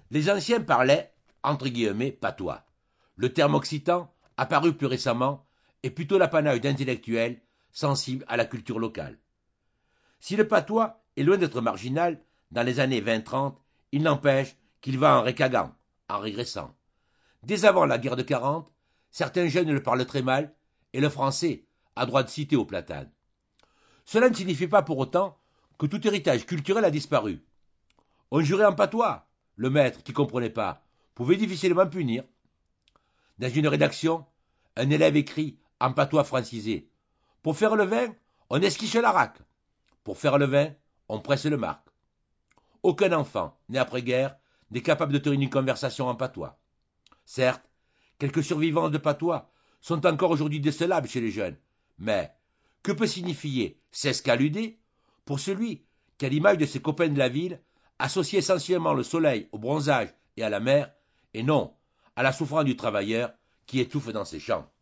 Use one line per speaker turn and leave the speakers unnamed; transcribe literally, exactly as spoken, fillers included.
Les anciens parlaient, entre guillemets, patois. Le terme occitan, apparu plus récemment, est plutôt l'apanage d'intellectuels sensibles à la culture locale. Si le patois est loin d'être marginal, dans les années vingt trente, il n'empêche qu'il va en récagant, en régressant. Dès avant la guerre de quarante, certains jeunes le parlent très mal, et le français a droit de citer au platane. Cela ne signifie pas pour autant que tout héritage culturel a disparu. On jurait en patois. Le maître, qui ne comprenait pas, pouvait difficilement punir. Dans une rédaction, un élève écrit en patois francisé. Pour faire le vin, on esquiche la raque. Pour faire le vin, on presse le marc. Aucun enfant, né après-guerre, n'est capable de tenir une conversation en patois. Certes, quelques survivants de patois sont encore aujourd'hui décelables chez les jeunes, mais que peut signifier s'escaluder pour celui qui, à l'image de ses copains de la ville, associe essentiellement le soleil au bronzage et à la mer, et non à la souffrance du travailleur qui étouffe dans ses champs.